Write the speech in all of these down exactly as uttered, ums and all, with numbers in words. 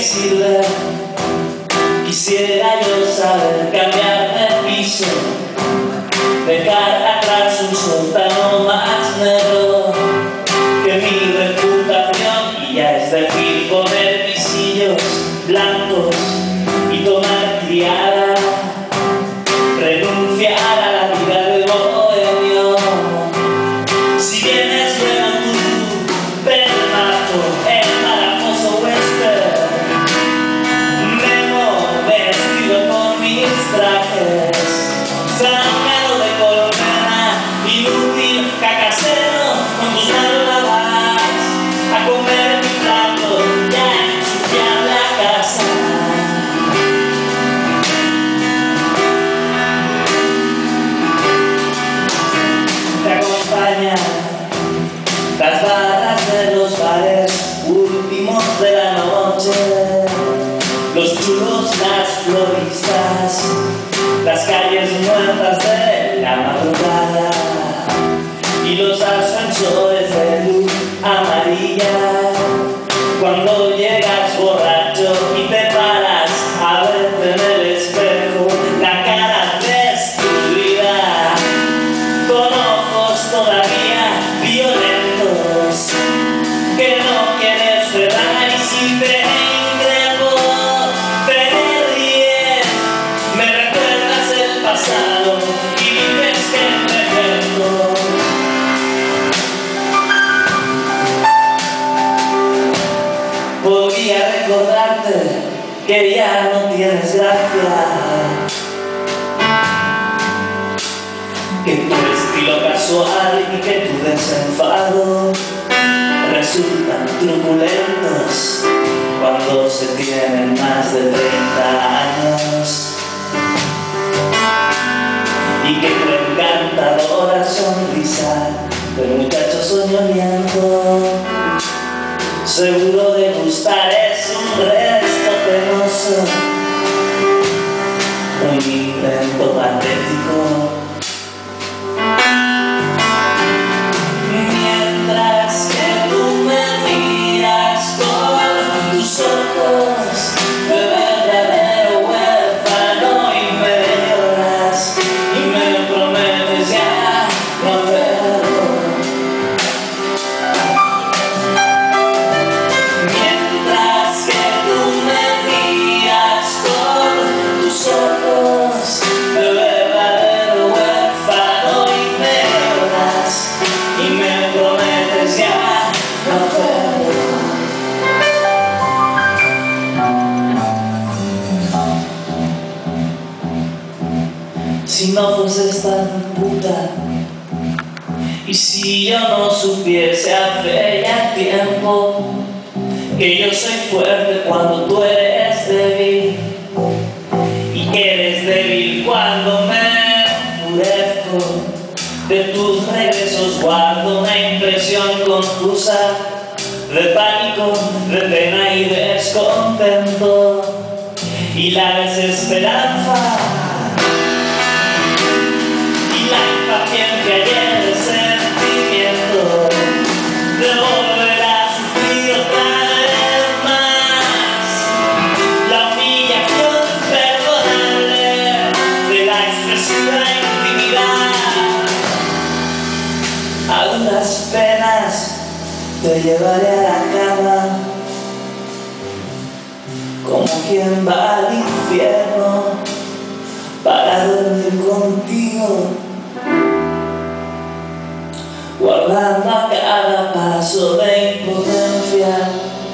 sirve. Quisiera yo saber cambiar de piso, dejar atrás un sótano más negro que mi reputación, y ya es decir, poner visillos blancos y tomar criada, renunciar a la vida del bohemio. Si vienes bueno tú, pelmazo, el marajoso western, Memo vestido con mis trajes, sacado de colmena, inútil cacasero, con tus manos la vas a comer mi plato, ya ensuciar la casa. Te acompañan las barras de los bares últimos de la noche, los chulos, las floristas, las calles muertas de la madrugada y los ascensores de luz amarilla. Cuando llegas borracho y te paras a verte en el espejo, la cara destruida, con ojos todavía violentos que no quieres cerrar, y si te increpo, te ríes, me recuerdas el pasado y dices que envejezco. Podría recordarte que ya no tienes gracia, que tu estilo casual y que tu desenfado resultan truculentos cuando se tienen más de treinta años, y que tu encantadora sonrisa de muchacho soñoliento, seguro de gustar, es un resto penoso, un intento patético. Mientras que tú me miras con tus ojos de verdadero huérfano y me lloras y me prometes ya no hacerlo. Mientras que tú me miras con tus ojos de verdadero huérfano y me lloras y me prometes ya no hacerlo. Si no fueses tan puta, y si yo no supiese hace ya tiempo que yo soy fuerte cuando tú eres débil, y que eres débil cuando me enfurezco, de tus regresos guardo una impresión confusa de pánico, de pena y descontento, y la desesperanza y la impaciencia y el sentimiento de volver a sufrir otra vez más la humillación imperdonable de la expresiva intimidad. A duras penas te llevaré a la cama como quien va al infierno para dormir contigo, guardando a cada paso de impotencia,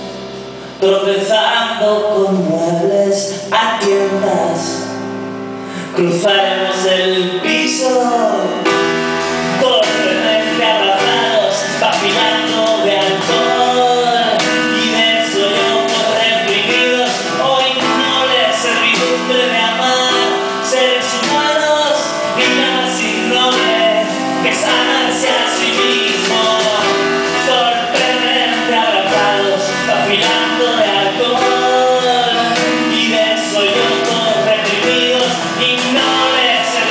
tropezando con muebles a tiendas, cruzaremos el piso con frecuencia abrazados, vacilando de alcohol y de sollozos reprimidos, o ignobles servidumbre de amar seres humanos y nada sin nombre que sanarse a sí mismo, sorprendente abrazados, vacilando de alcohol y de sollozos reprimidos, ignobles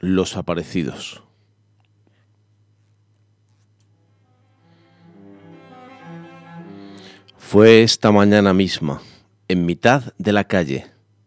Los aparecidos. Fue esta mañana misma, en mitad de la calle.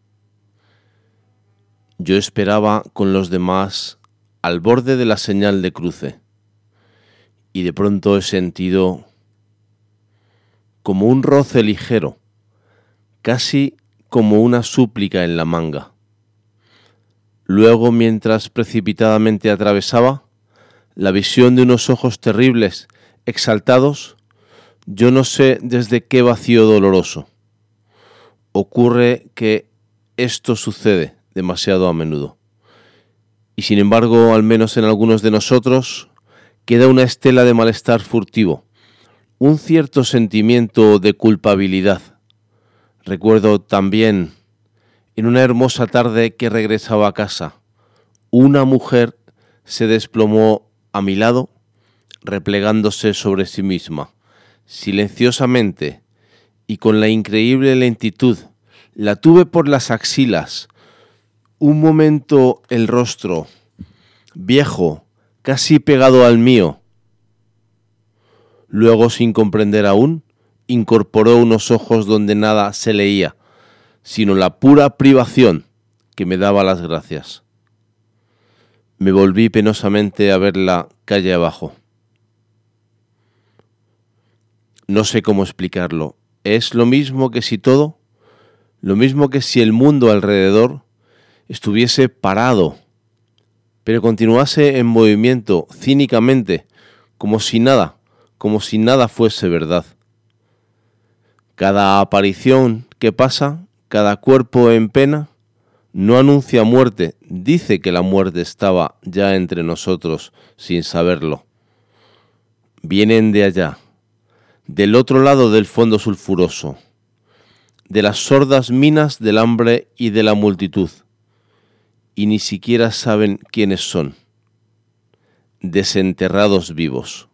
Yo esperaba con los demás al borde de la señal de cruce, y de pronto he sentido como un roce ligero, casi como una súplica en la manga. Luego, mientras precipitadamente atravesaba, la visión de unos ojos terribles, exaltados, yo no sé desde qué vacío doloroso. Ocurre que esto sucede demasiado a menudo. Y sin embargo, al menos en algunos de nosotros, queda una estela de malestar furtivo, un cierto sentimiento de culpabilidad. Recuerdo también, en una hermosa tarde que regresaba a casa, una mujer se desplomó a mi lado, replegándose sobre sí misma, silenciosamente y con la increíble lentitud. La tuve por las axilas, un momento el rostro, viejo, casi pegado al mío. Luego, sin comprender aún, incorporó unos ojos donde nada se leía, sino la pura privación que me daba las gracias. Me volví penosamente a verla calle abajo. No sé cómo explicarlo. Es lo mismo que si todo, lo mismo que si el mundo alrededor estuviese parado, pero continuase en movimiento cínicamente, como si nada, como si nada fuese verdad. Cada aparición que pasa, cada cuerpo en pena, no anuncia muerte, dice que la muerte estaba ya entre nosotros sin saberlo. Vienen de allá, del otro lado del fondo sulfuroso, de las sordas minas del hambre y de la multitud, y ni siquiera saben quiénes son, desenterrados vivos.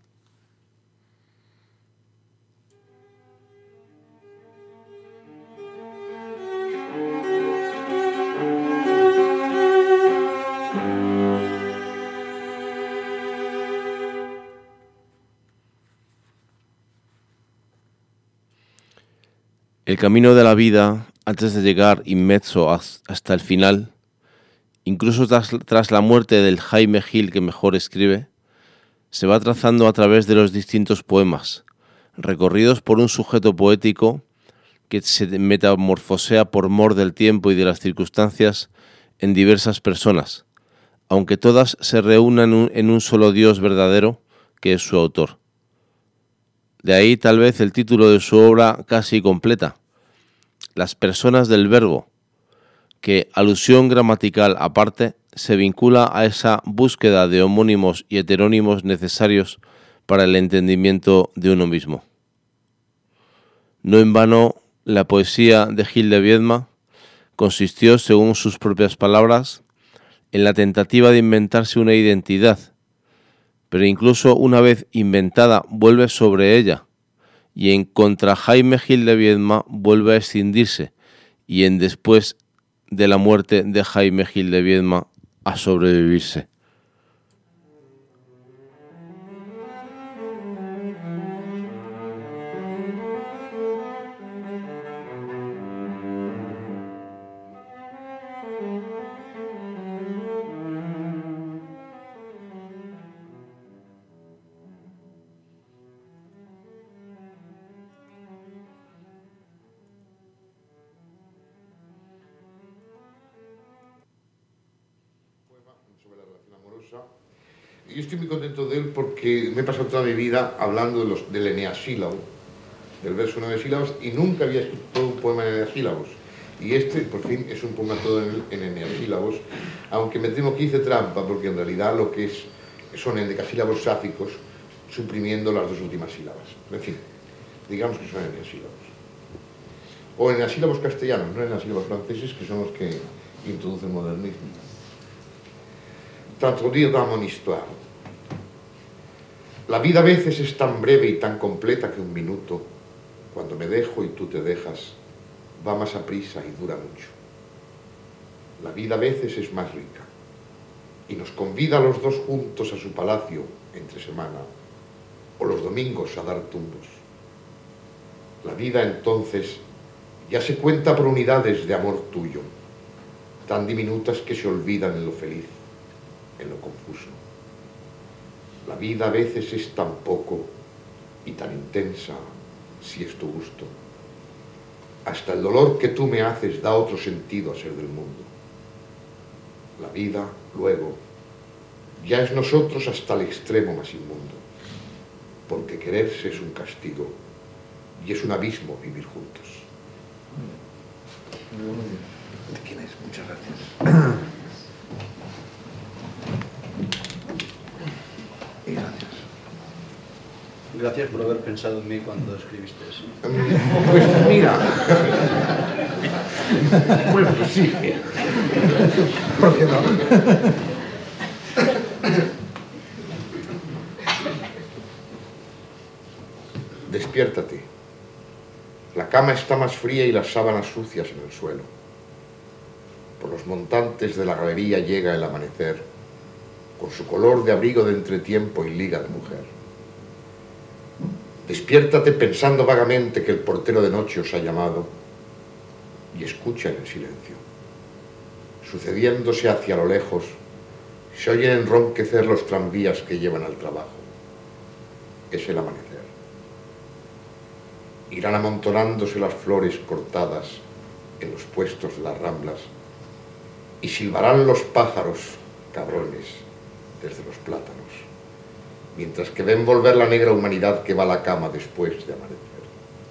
El camino de la vida, antes de llegar inmenso hasta el final, incluso tras, tras la muerte del Jaime Gil que mejor escribe, se va trazando a través de los distintos poemas, recorridos por un sujeto poético que se metamorfosea por mor del tiempo y de las circunstancias en diversas personas, aunque todas se reúnan en un solo Dios verdadero, que es su autor. De ahí tal vez el título de su obra casi completa, Las personas del verbo, que, alusión gramatical aparte, se vincula a esa búsqueda de homónimos y heterónimos necesarios para el entendimiento de uno mismo. No en vano, la poesía de Gil de Viedma consistió, según sus propias palabras, en la tentativa de inventarse una identidad, pero incluso una vez inventada vuelve sobre ella, y en contra Jaime Gil de Viedma vuelve a escindirse, y en después de la muerte de Jaime Gil de Viedma a sobrevivirse. Yo estoy muy contento de él porque me he pasado toda mi vida hablando de los, del eneasílabo, del verso nueve sílabos, y nunca había escrito un poema en eneasílabos. Y este, por fin, es un poema todo en, en eneasílabos, aunque me temo que hice trampa, porque en realidad lo que es son endecasílabos sáficos, suprimiendo las dos últimas sílabas. En fin, digamos que son eneasílabos. O eneasílabos castellanos, no eneasílabos franceses, que son los que introducen el modernismo. T'introduire dans mon histoire. La vida a veces es tan breve y tan completa que un minuto, cuando me dejo y tú te dejas, va más a prisa y dura mucho. La vida a veces es más rica. y nos convida a los dos juntos a su palacio entre semana o los domingos a dar tumbos. La vida entonces ya se cuenta por unidades de amor tuyo, tan diminutas que se olvidan en lo feliz, en lo confuso. La vida a veces es tan poco y tan intensa, si es tu gusto. Hasta el dolor que tú me haces da otro sentido a ser del mundo. La vida, luego, ya es nosotros hasta el extremo más inmundo, porque quererse es un castigo y es un abismo vivir juntos. ¿De quién es? Muchas gracias. Y gracias. Gracias por haber pensado en mí cuando escribiste eso. Pues mira. Bueno, pues sí. ¿Por qué no? Despiértate. La cama está más fría y las sábanas sucias en el suelo. Por los montantes de la galería llega el amanecer, con su color de abrigo de entretiempo y liga de mujer. Despiértate pensando vagamente que el portero de noche os ha llamado y escucha en el silencio. Sucediéndose hacia lo lejos, se oyen enronquecer los tranvías que llevan al trabajo. Es el amanecer. Irán amontonándose las flores cortadas en los puestos de las ramblas y silbarán los pájaros, cabrones, desde los plátanos, mientras que ven volver la negra humanidad que va a la cama después de amanecer.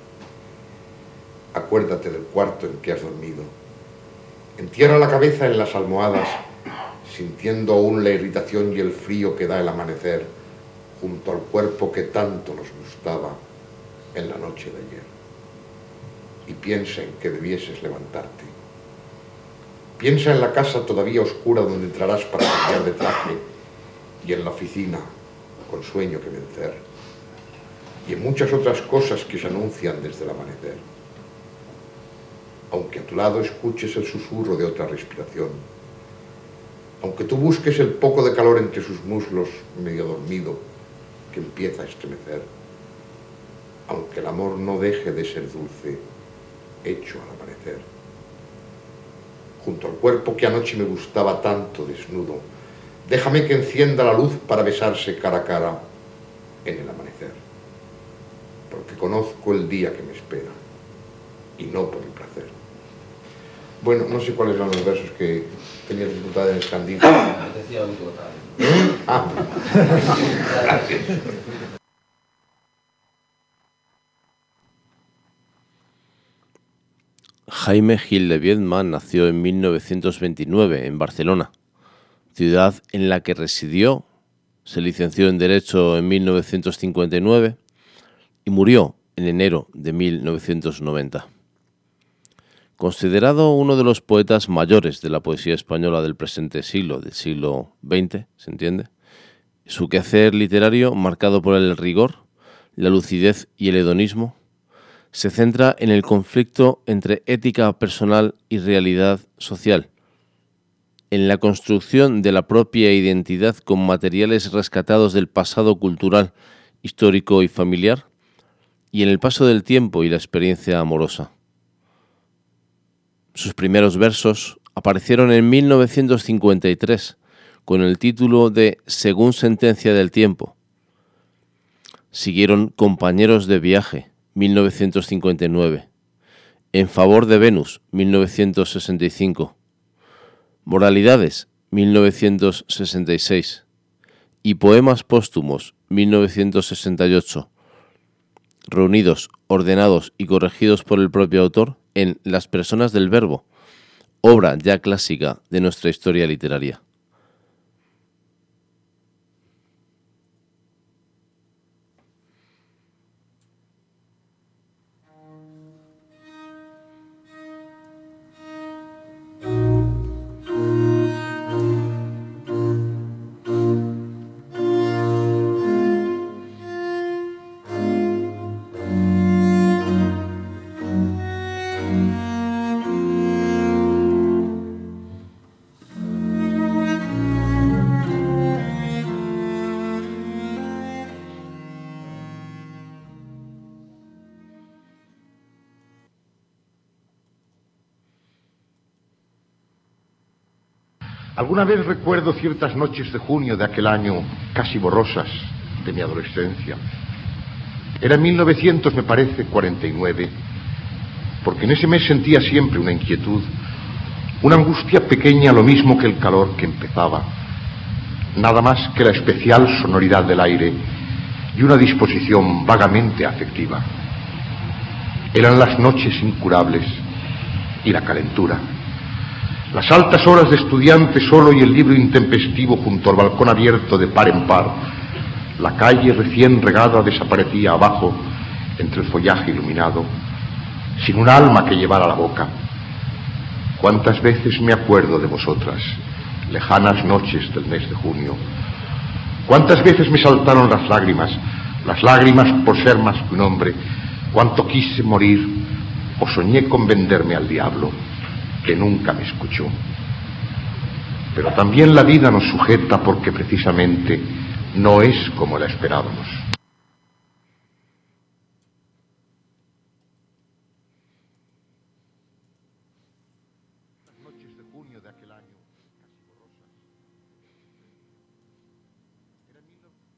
Acuérdate del cuarto en que has dormido. Entierra la cabeza en las almohadas, sintiendo aún la irritación y el frío que da el amanecer junto al cuerpo que tanto nos gustaba en la noche de ayer. Y piensa en que debieses levantarte. Piensa en la casa todavía oscura donde entrarás para cambiar de traje y en la oficina con sueño que vencer y en muchas otras cosas que se anuncian desde el amanecer. Aunque a tu lado escuches el susurro de otra respiración, aunque tú busques el poco de calor entre sus muslos medio dormido que empieza a estremecer, aunque el amor no deje de ser dulce, hecho al amanecer. Junto al cuerpo que anoche me gustaba tanto desnudo, déjame que encienda la luz para besarse cara a cara en el amanecer, porque conozco el día que me espera, y no por el placer. Bueno, no sé cuáles eran los versos que tenía dificultad en escandir. Decía un total. Ah, gracias. Jaime Gil de Biedma nació en mil novecientos veintinueve en Barcelona, ciudad en la que residió, se licenció en Derecho en mil novecientos cincuenta y nueve y murió en enero de mil novecientos noventa. Considerado uno de los poetas mayores de la poesía española del presente siglo, del siglo veinte, ¿se entiende? Su quehacer literario, marcado por el rigor, la lucidez y el hedonismo, se centra en el conflicto entre ética personal y realidad social, en la construcción de la propia identidad con materiales rescatados del pasado cultural, histórico y familiar, y en el paso del tiempo y la experiencia amorosa. Sus primeros versos aparecieron en mil novecientos cincuenta y tres con el título de Según sentencia del tiempo. Siguieron Compañeros de viaje, mil novecientos cincuenta y nueve, En favor de Venus, mil novecientos sesenta y cinco, Moralidades, mil novecientos sesenta y seis, y Poemas póstumos, mil novecientos sesenta y ocho, reunidos, ordenados y corregidos por el propio autor en Las personas del verbo, obra ya clásica de nuestra historia literaria. Alguna vez recuerdo ciertas noches de junio de aquel año casi borrosas de mi adolescencia. Era en mil novecientos, me parece, cuarenta y nueve, porque en ese mes sentía siempre una inquietud, una angustia pequeña, lo mismo que el calor que empezaba, nada más que la especial sonoridad del aire y una disposición vagamente afectiva. Eran las noches incurables y la calentura. Las altas horas de estudiante solo y el libro intempestivo junto al balcón abierto de par en par. La calle recién regada desaparecía abajo entre el follaje iluminado, sin un alma que llevara a la boca. Cuántas veces me acuerdo de vosotras, lejanas noches del mes de junio. Cuántas veces me saltaron las lágrimas, las lágrimas por ser más que un hombre. Cuánto quise morir o soñé con venderme al diablo, que nunca me escuchó. Pero también la vida nos sujeta porque precisamente no es como la esperábamos. Las noches de junio de aquel año, casi borrosas. Era mil novecientos...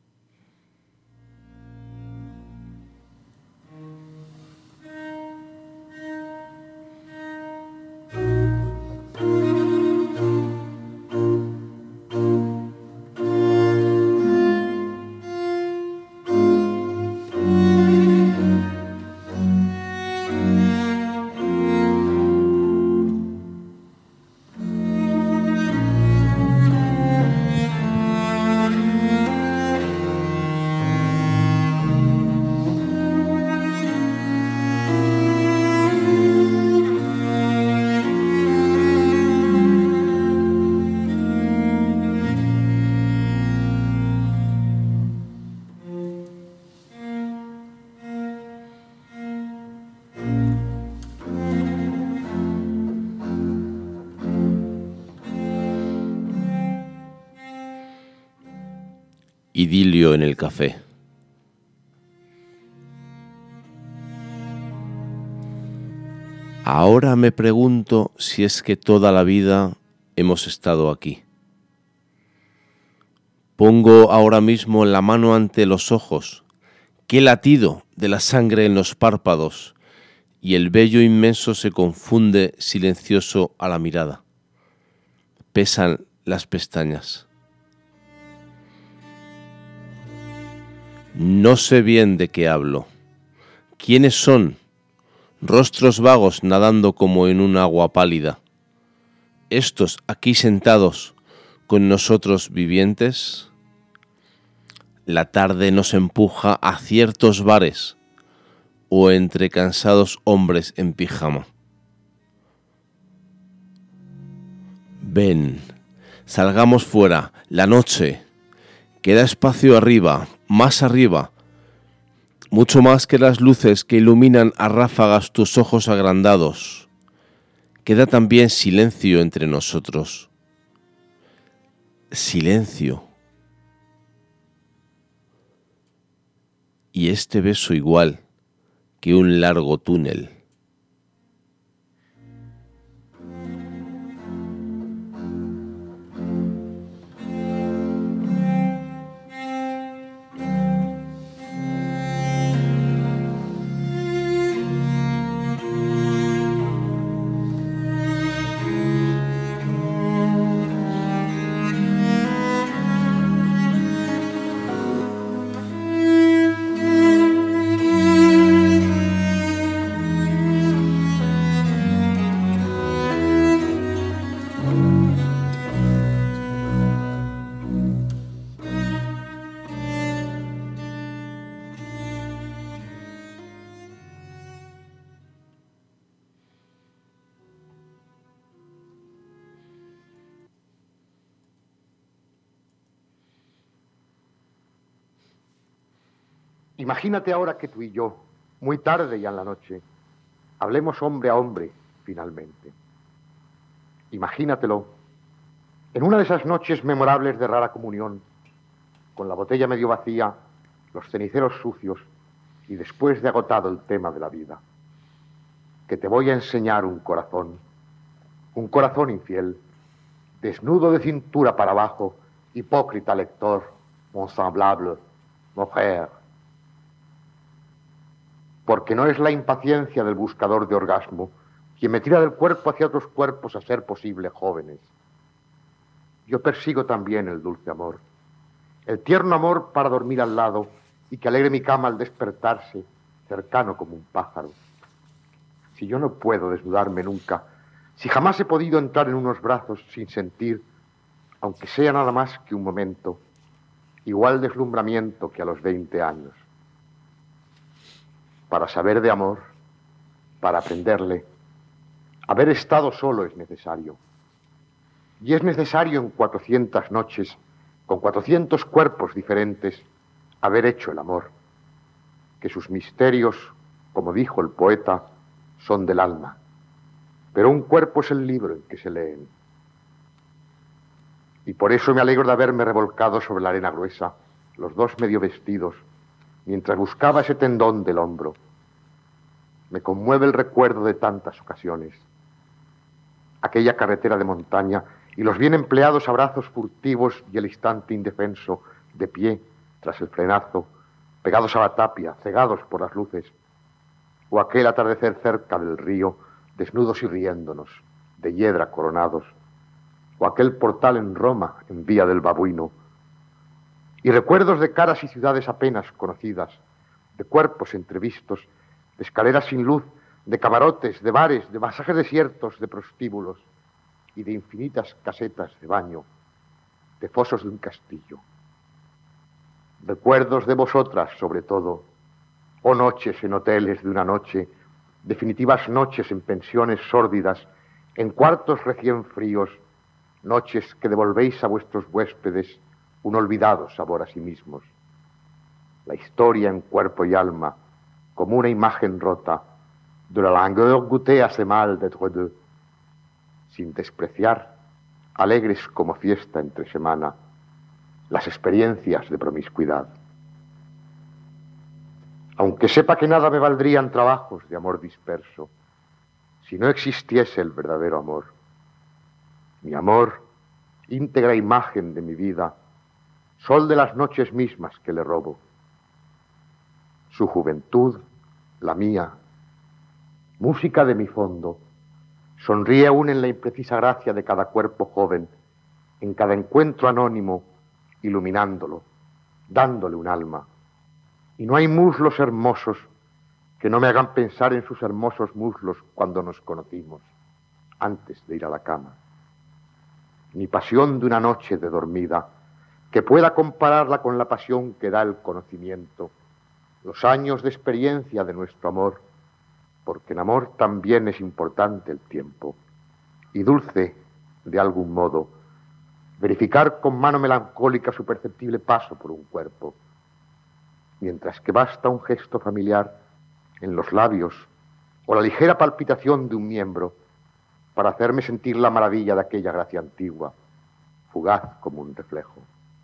Idilio en el café. Ahora me pregunto si es que toda la vida hemos estado aquí. Pongo ahora mismo la mano ante los ojos, qué latido de la sangre en los párpados, y el vello inmenso se confunde silencioso a la mirada. Pesan las pestañas. No sé bien de qué hablo. ¿Quiénes son? Rostros vagos nadando como en un agua pálida. Estos aquí sentados con nosotros vivientes. La tarde nos empuja a ciertos bares o entre cansados hombres en pijama. Ven, salgamos fuera, la noche. Queda espacio arriba, más arriba, mucho más que las luces que iluminan a ráfagas tus ojos agrandados. Queda también silencio entre nosotros. Silencio. Y este beso igual que un largo túnel. Imagínate ahora que tú y yo, muy tarde ya en la noche, hablemos hombre a hombre, finalmente. Imagínatelo en una de esas noches memorables de rara comunión, con la botella medio vacía, los ceniceros sucios y después de agotado el tema de la vida. Que te voy a enseñar un corazón, un corazón infiel, Desnudo de cintura para abajo, hipócrita lector, mon semblable, mon frère. Porque no es la impaciencia del buscador de orgasmo quien me tira del cuerpo hacia otros cuerpos a ser posible jóvenes. Yo persigo también el dulce amor, el tierno amor para dormir al lado y que alegre mi cama al despertarse, cercano como un pájaro. Si yo no puedo desnudarme nunca, si jamás he podido entrar en unos brazos sin sentir, aunque sea nada más que un momento, igual deslumbramiento que a los veinte años. Para saber de amor, para aprenderle, haber estado solo es necesario. Y es necesario en cuatrocientas noches, con cuatrocientos cuerpos diferentes, haber hecho el amor, que sus misterios, como dijo el poeta, son del alma, pero un cuerpo es el libro en que se leen. Y por eso me alegro de haberme revolcado sobre la arena gruesa, los dos medio vestidos, mientras buscaba ese tendón del hombro. Me conmueve el recuerdo de tantas ocasiones. Aquella carretera de montaña y los bien empleados abrazos furtivos y el instante indefenso, de pie, tras el frenazo, pegados a la tapia, cegados por las luces. O aquel atardecer cerca del río, desnudos y riéndonos, de hiedra coronados. O aquel portal en Roma, en Vía del Babuino. Y recuerdos de caras y ciudades apenas conocidas, de cuerpos entrevistos, de escaleras sin luz, de camarotes, de bares, de masajes desiertos, de prostíbulos y de infinitas casetas de baño, de fosos de un castillo. Recuerdos de vosotras, sobre todo, oh noches en hoteles de una noche, definitivas noches en pensiones sórdidas, en cuartos recién fríos, noches que devolvéis a vuestros huéspedes un olvidado sabor a sí mismos. La historia en cuerpo y alma, como una imagen rota, de la langueur goûtée à ce mal d'être deux, sin despreciar, alegres como fiesta entre semana, las experiencias de promiscuidad. Aunque sepa que nada me valdrían trabajos de amor disperso, si no existiese el verdadero amor. Mi amor, íntegra imagen de mi vida, sol de las noches mismas que le robo. Su juventud, la mía, música de mi fondo, sonríe aún en la imprecisa gracia de cada cuerpo joven, en cada encuentro anónimo, iluminándolo, dándole un alma. Y no hay muslos hermosos que no me hagan pensar en sus hermosos muslos cuando nos conocimos, antes de ir a la cama. Ni pasión de una noche de dormida que pueda compararla con la pasión que da el conocimiento, los años de experiencia de nuestro amor, porque en amor también es importante el tiempo, y dulce, de algún modo, verificar con mano melancólica su perceptible paso por un cuerpo, mientras que basta un gesto familiar en los labios o la ligera palpitación de un miembro para hacerme sentir la maravilla de aquella gracia antigua, fugaz como un reflejo.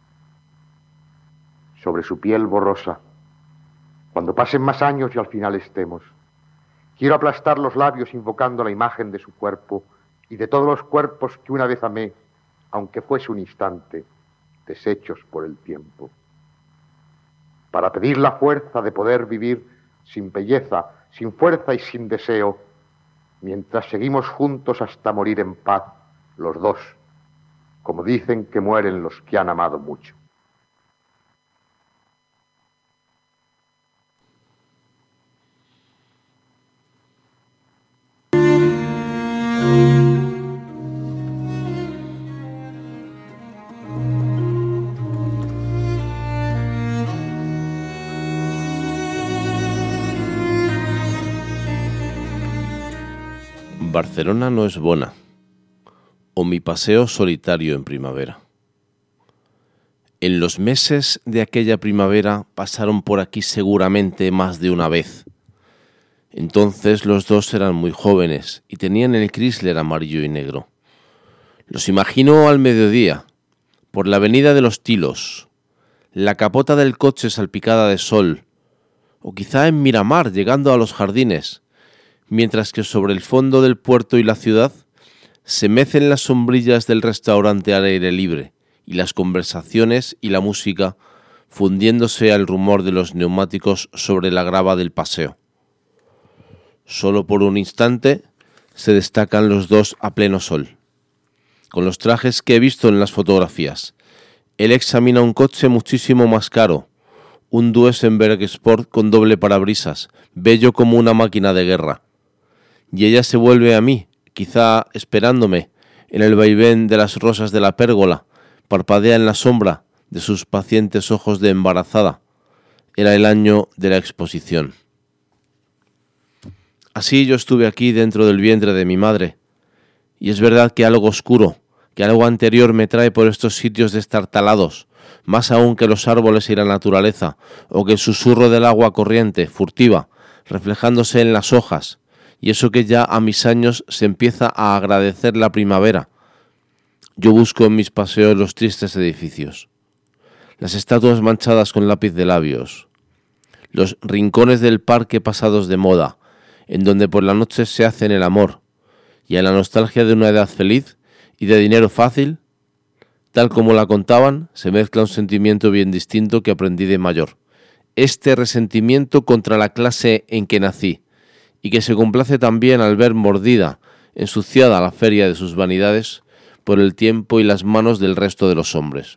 Sobre su piel borrosa, cuando pasen más años y al final estemos, quiero aplastar los labios invocando la imagen de su cuerpo y de todos los cuerpos que una vez amé, aunque fuese un instante, deshechos por el tiempo. Para pedir la fuerza de poder vivir sin belleza, sin fuerza y sin deseo, mientras seguimos juntos hasta morir en paz, los dos, como dicen que mueren los que han amado mucho. Barcelona no es bona, o mi paseo solitario en primavera. En los meses de aquella primavera pasaron por aquí seguramente más de una vez. Entonces los dos eran muy jóvenes y tenían el Chrysler amarillo y negro. Los imagino al mediodía, por la avenida de los Tilos, la capota del coche salpicada de sol, o quizá en Miramar llegando a los jardines, mientras que sobre el fondo del puerto y la ciudad Se mecen las sombrillas del restaurante al aire libre y las conversaciones y la música fundiéndose al rumor de los neumáticos sobre la grava del paseo. Solo por un instante se destacan los dos a pleno sol, con los trajes que he visto en las fotografías. Él examina un coche muchísimo más caro, un Duesenberg Sport con doble parabrisas, bello como una máquina de guerra. Y ella se vuelve a mí, quizá esperándome, en el vaivén de las rosas de la pérgola, parpadea en la sombra de sus pacientes ojos de embarazada. Era el año de la exposición. Así yo estuve aquí dentro del vientre de mi madre, y es verdad que algo oscuro, que algo anterior me trae por estos sitios destartalados, más aún que los árboles y la naturaleza, o que el susurro del agua corriente, furtiva, reflejándose en las hojas, y eso que ya a mis años se empieza a agradecer la primavera. Yo busco en mis paseos los tristes edificios, las estatuas manchadas con lápiz de labios, los rincones del parque pasados de moda, en donde por la noche se hacen el amor, y a la nostalgia de una edad feliz y de dinero fácil, tal como la contaban, se mezcla un sentimiento bien distinto que aprendí de mayor. Este resentimiento contra la clase en que nací, y que se complace también al ver mordida, ensuciada la feria de sus vanidades por el tiempo y las manos del resto de los hombres.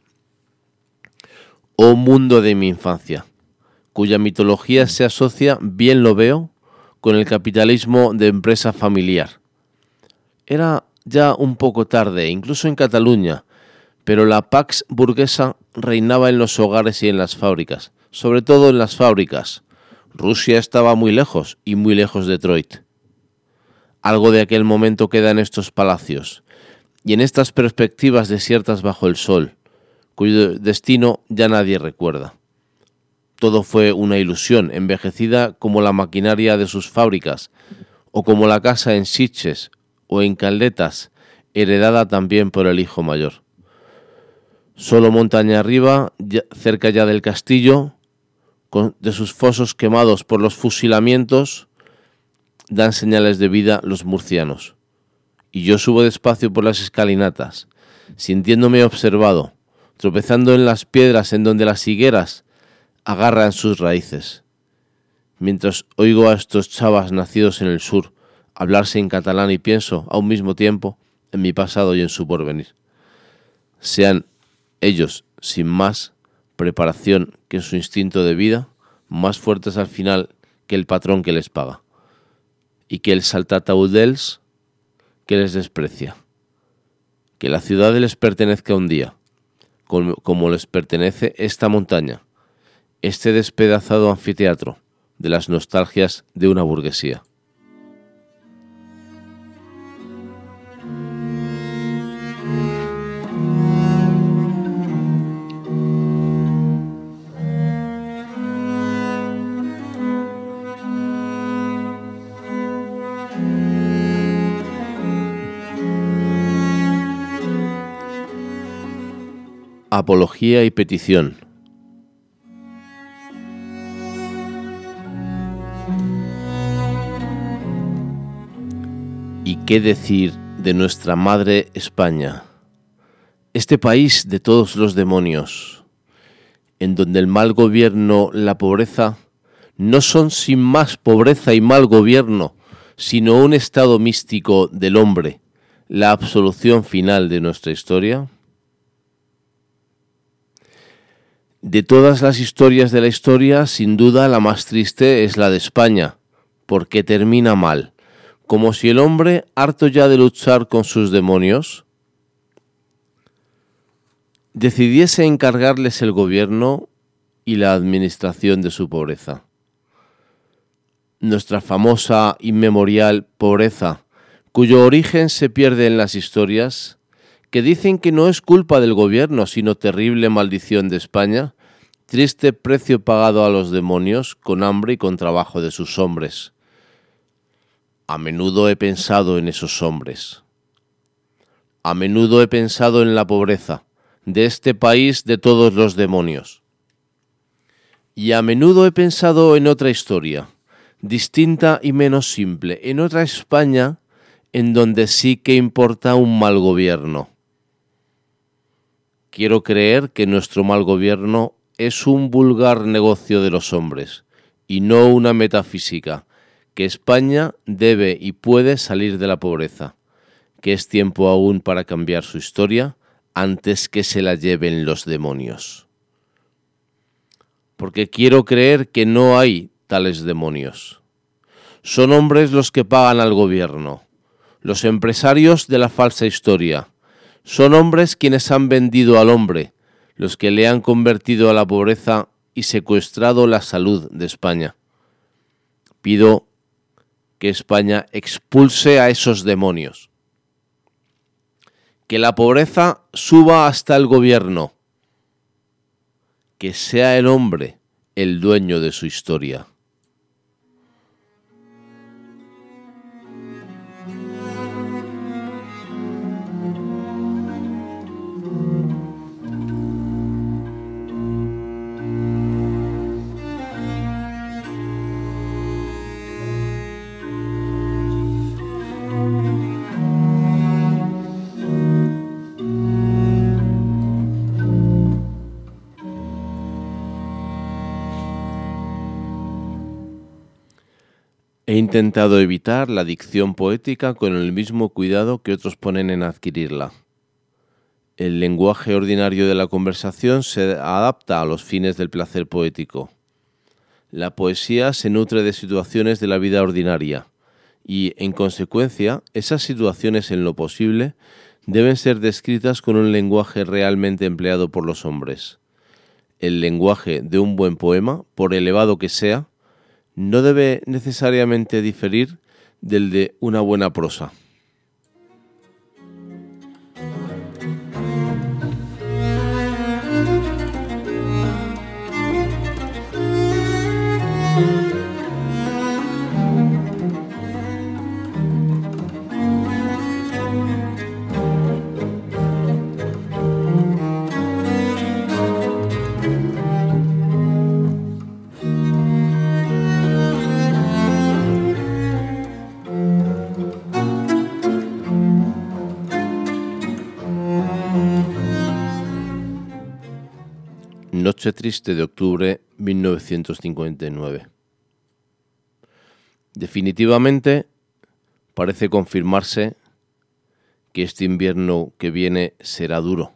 Oh mundo de mi infancia, cuya mitología se asocia, bien lo veo, con el capitalismo de empresa familiar. Era ya un poco tarde, incluso en Cataluña, pero la pax burguesa reinaba en los hogares y en las fábricas, sobre todo en las fábricas. Rusia estaba muy lejos y muy lejos de Detroit. Algo de aquel momento queda en estos palacios y en estas perspectivas desiertas bajo el sol, cuyo destino ya nadie recuerda. Todo fue una ilusión, envejecida como la maquinaria de sus fábricas, o como la casa en Sitges o en Caldetas, heredada también por el hijo mayor. Solo montaña arriba, ya, cerca ya del castillo, con, de sus fosos quemados por los fusilamientos, dan señales de vida los murcianos. Y yo subo despacio por las escalinatas, sintiéndome observado, tropezando en las piedras en donde las higueras agarran sus raíces, mientras oigo a estos chavas nacidos en el sur hablarse en catalán y pienso, a un mismo tiempo, en mi pasado y en su porvenir. Sean ellos, sin más preparación que su instinto de vida, más fuertes al final que el patrón que les paga, y que el saltataudels que les desprecia. Que la ciudad les pertenezca un día, como, como les pertenece esta montaña, este despedazado anfiteatro de las nostalgias de una burguesía. Apología y petición. ¿Y qué decir de nuestra madre España? Este país de todos los demonios, en donde el mal gobierno, la pobreza, no son sin más pobreza y mal gobierno, sino un estado místico del hombre, la absolución final de nuestra historia. De todas las historias de la historia, sin duda la más triste es la de España, porque termina mal, como si el hombre, harto ya de luchar con sus demonios, decidiese encargarles el gobierno y la administración de su pobreza. Nuestra famosa inmemorial pobreza, cuyo origen se pierde en las historias, que dicen que no es culpa del gobierno, sino terrible maldición de España, triste precio pagado a los demonios con hambre y con trabajo de sus hombres. A menudo he pensado en esos hombres. A menudo he pensado en la pobreza de este país de todos los demonios. Y a menudo he pensado en otra historia, distinta y menos simple, en otra España en donde sí que importa un mal gobierno. Quiero creer que nuestro mal gobierno es un vulgar negocio de los hombres y no una metafísica, que España debe y puede salir de la pobreza, que es tiempo aún para cambiar su historia antes que se la lleven los demonios. Porque quiero creer que no hay tales demonios. Son hombres los que pagan al gobierno, los empresarios de la falsa historia. Son hombres quienes han vendido al hombre, los que le han convertido a la pobreza y secuestrado la salud de España. Pido que España expulse a esos demonios. Que la pobreza suba hasta el gobierno. Que sea el hombre el dueño de su historia. He intentado evitar la dicción poética con el mismo cuidado que otros ponen en adquirirla. El lenguaje ordinario de la conversación se adapta a los fines del placer poético. La poesía se nutre de situaciones de la vida ordinaria y, en consecuencia, esas situaciones en lo posible deben ser descritas con un lenguaje realmente empleado por los hombres. El lenguaje de un buen poema, por elevado que sea, no debe necesariamente diferir del de una buena prosa. Noche triste de octubre mil novecientos cincuenta y nueve. Definitivamente parece confirmarse que este invierno que viene será duro.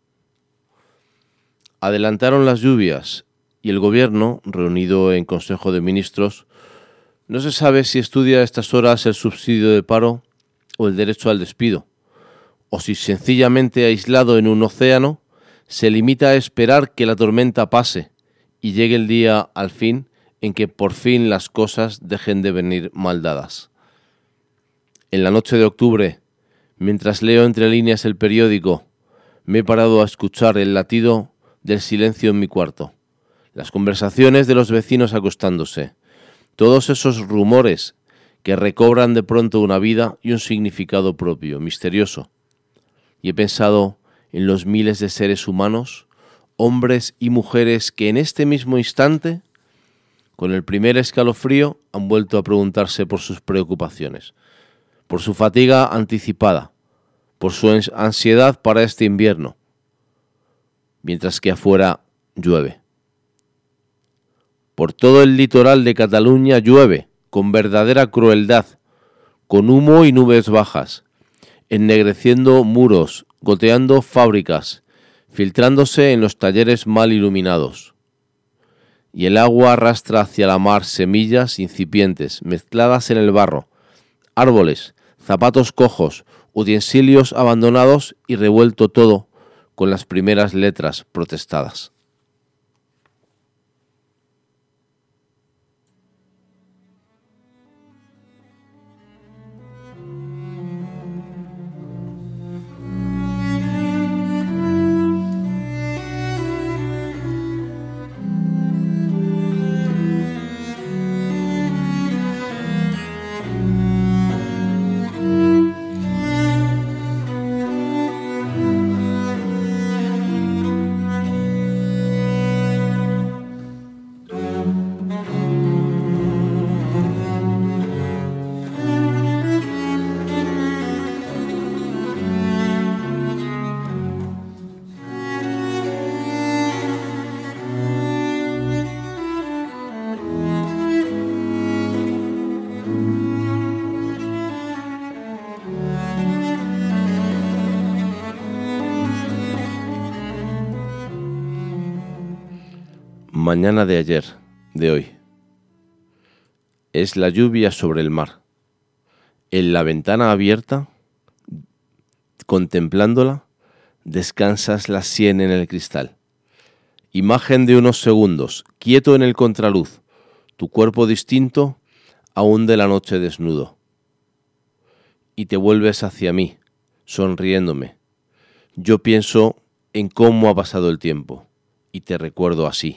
Adelantaron las lluvias y el gobierno, reunido en Consejo de Ministros, no se sabe si estudia a estas horas el subsidio de paro o el derecho al despido, o si sencillamente aislado en un océano se limita a esperar que la tormenta pase y llegue el día al fin en que por fin las cosas dejen de venir mal dadas. En la noche de octubre, mientras leo entre líneas el periódico, me he parado a escuchar el latido del silencio en mi cuarto, las conversaciones de los vecinos acostándose, todos esos rumores que recobran de pronto una vida y un significado propio, misterioso. Y he pensado en los miles de seres humanos, hombres y mujeres que en este mismo instante, con el primer escalofrío, han vuelto a preguntarse por sus preocupaciones, por su fatiga anticipada, por su ansiedad para este invierno, mientras que afuera llueve. Por todo el litoral de Cataluña llueve, con verdadera crueldad, con humo y nubes bajas, ennegreciendo muros, goteando fábricas, filtrándose en los talleres mal iluminados. Y el agua arrastra hacia la mar semillas incipientes, mezcladas en el barro, árboles, zapatos cojos, utensilios abandonados y revuelto todo con las primeras letras protestadas. Mañana de ayer, de hoy. Es la lluvia sobre el mar. En la ventana abierta, contemplándola, descansas la sien en el cristal. Imagen de unos segundos, quieto en el contraluz, tu cuerpo distinto aún de la noche desnudo. Y te vuelves hacia mí, sonriéndome. Yo pienso en cómo ha pasado el tiempo, y te recuerdo así.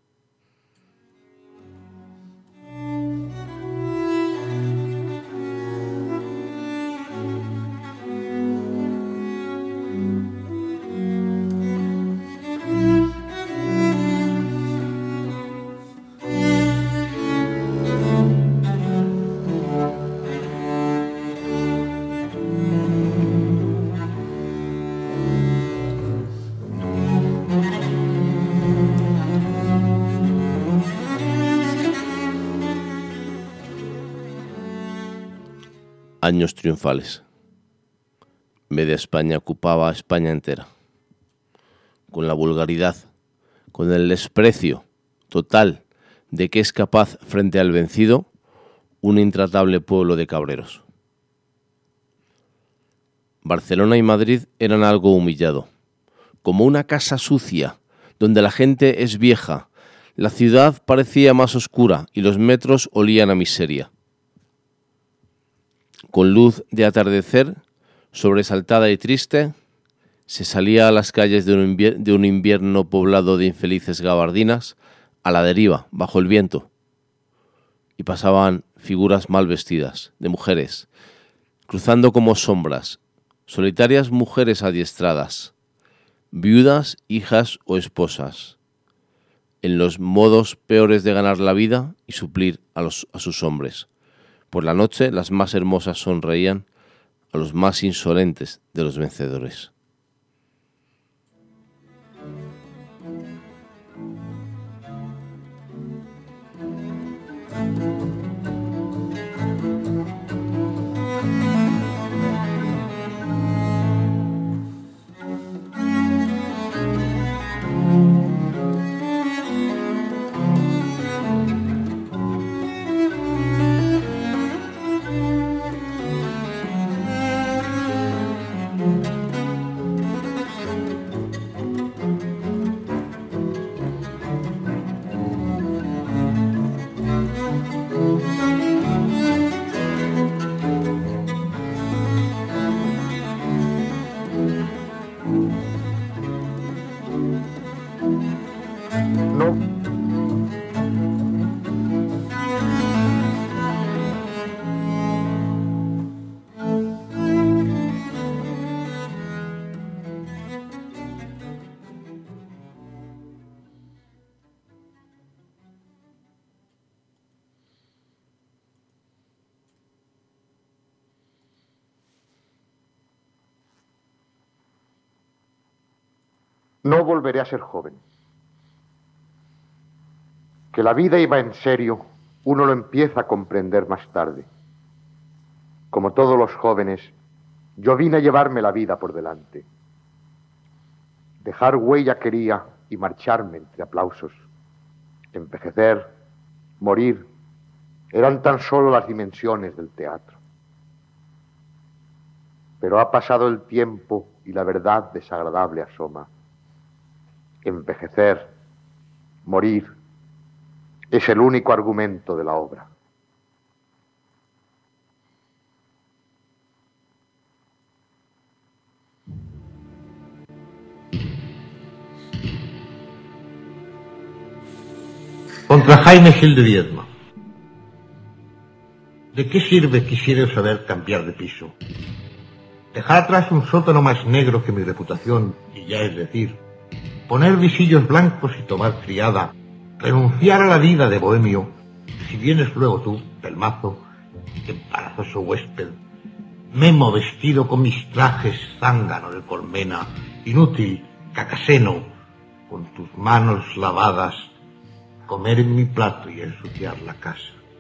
Años triunfales. Media España ocupaba a España entera. Con la vulgaridad, con el desprecio total de que es capaz frente al vencido un intratable pueblo de cabreros. Barcelona y Madrid eran algo humillado, como una casa sucia, donde la gente es vieja, la ciudad parecía más oscura y los metros olían a miseria. Con luz de atardecer, sobresaltada y triste, se salía a las calles de un, invier- de un invierno poblado de infelices gabardinas, a la deriva, bajo el viento, y pasaban figuras mal vestidas, de mujeres, cruzando como sombras, solitarias mujeres adiestradas, viudas, hijas o esposas, en los modos peores de ganar la vida y suplir a, los, a sus hombres. Por la noche las más hermosas sonreían a los más insolentes de los vencedores. No volveré a ser joven. Que la vida iba en serio, uno lo empieza a comprender más tarde. Como todos los jóvenes, yo vine a llevarme la vida por delante. Dejar huella quería y marcharme entre aplausos. Envejecer, morir, eran tan solo las dimensiones del teatro. Pero ha pasado el tiempo y la verdad desagradable asoma. Envejecer, morir, es el único argumento de la obra. Contra Jaime Gil de Viedma. ¿De qué sirve, quisiera saber, cambiar de piso? Dejar atrás un sótano más negro que mi reputación, y ya es decir, poner visillos blancos y tomar criada, renunciar a la vida de bohemio, si vienes luego tú, pelmazo, embarazoso huésped, memo vestido con mis trajes zángano de colmena, inútil, cacaseno, con tus manos lavadas, comer en mi plato y ensuciar la casa.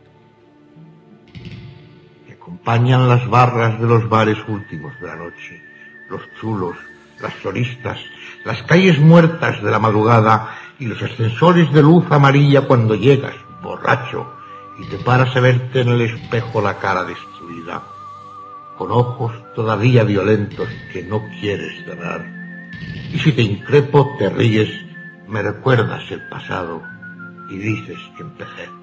Me acompañan las barras de los bares últimos de la noche, los chulos, las solistas, las calles muertas de la madrugada y los ascensores de luz amarilla cuando llegas, borracho, y te paras a verte en el espejo la cara destruida, con ojos todavía violentos que no quieres cerrar. Y si te increpo, te ríes, me recuerdas el pasado y dices que empecé.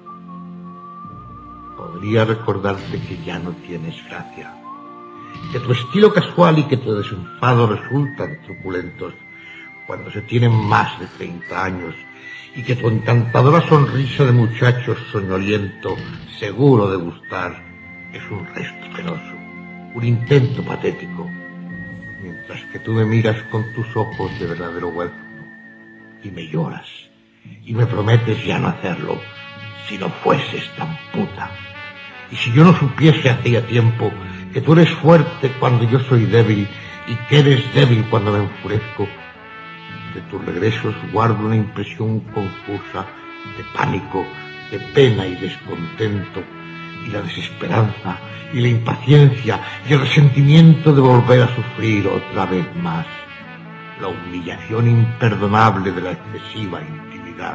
Podría recordarte que ya no tienes gracia, que tu estilo casual y que tu desenfado resultan truculentos cuando se tienen más de treinta años, y que tu encantadora sonrisa de muchacho soñoliento, seguro de gustar, es un resto penoso, un intento patético, mientras que tú me miras con tus ojos de verdadero huérfano y me lloras y me prometes ya no hacerlo si no fueses tan puta. Y si yo no supiese hacía tiempo que tú eres fuerte cuando yo soy débil y que eres débil cuando me enfurezco, de tus regresos guardo una impresión confusa de pánico, de pena y descontento, y la desesperanza y la impaciencia y el resentimiento de volver a sufrir otra vez más la humillación imperdonable de la excesiva intimidad.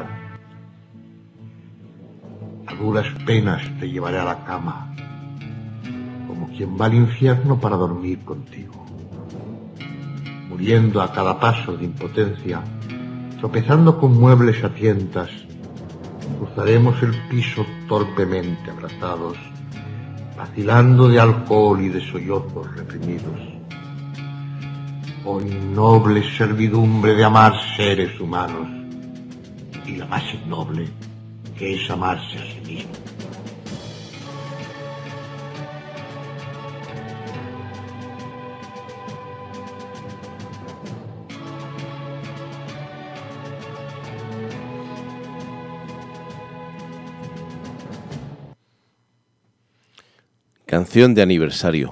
A duras penas te llevaré a la cama, como quien va al infierno para dormir contigo, muriendo a cada paso de impotencia, tropezando con muebles a tientas, cruzaremos el piso torpemente abrazados, vacilando de alcohol y de sollozos reprimidos. Oh innoble servidumbre de amar seres humanos, y la más innoble, que es amarse a sí mismo. Canción de aniversario.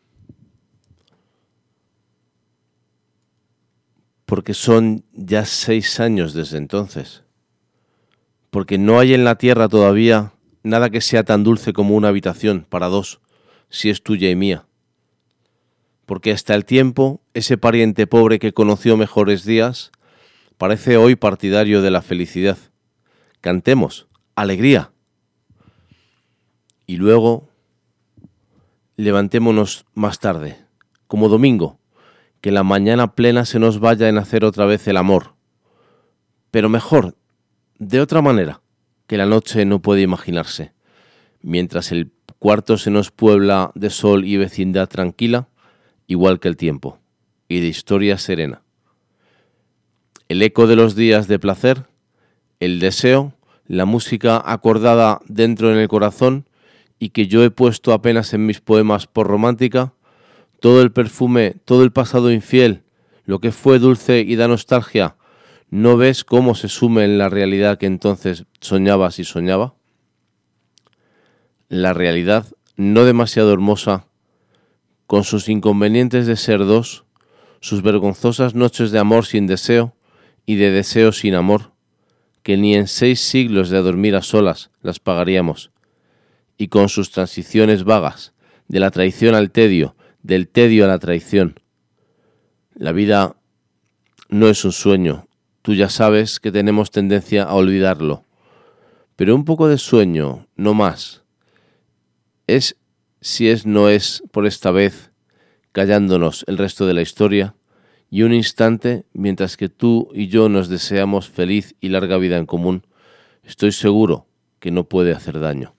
Porque son ya seis años desde entonces. Porque no hay en la tierra todavía nada que sea tan dulce como una habitación para dos, si es tuya y mía. Porque hasta el tiempo, ese pariente pobre que conoció mejores días, parece hoy partidario de la felicidad. Cantemos, alegría. Y luego, levantémonos más tarde, como domingo, que la mañana plena se nos vaya en hacer otra vez el amor. Pero mejor, de otra manera, que la noche no puede imaginarse, mientras el cuarto se nos puebla de sol y vecindad tranquila, igual que el tiempo, y de historia serena. El eco de los días de placer, el deseo, la música acordada dentro en el corazón y que yo he puesto apenas en mis poemas por romántica, todo el perfume, todo el pasado infiel, lo que fue dulce y da nostalgia, ¿no ves cómo se sume en la realidad que entonces soñabas y soñaba? La realidad, no demasiado hermosa, con sus inconvenientes de ser dos, sus vergonzosas noches de amor sin deseo y de deseo sin amor, que ni en seis siglos de dormir a solas las pagaríamos, y con sus transiciones vagas, de la traición al tedio, del tedio a la traición. La vida no es un sueño, tú ya sabes que tenemos tendencia a olvidarlo, pero un poco de sueño, no más. Es, si es, no es, por esta vez, callándonos el resto de la historia, y un instante, mientras que tú y yo nos deseamos feliz y larga vida en común, estoy seguro que no puede hacer daño.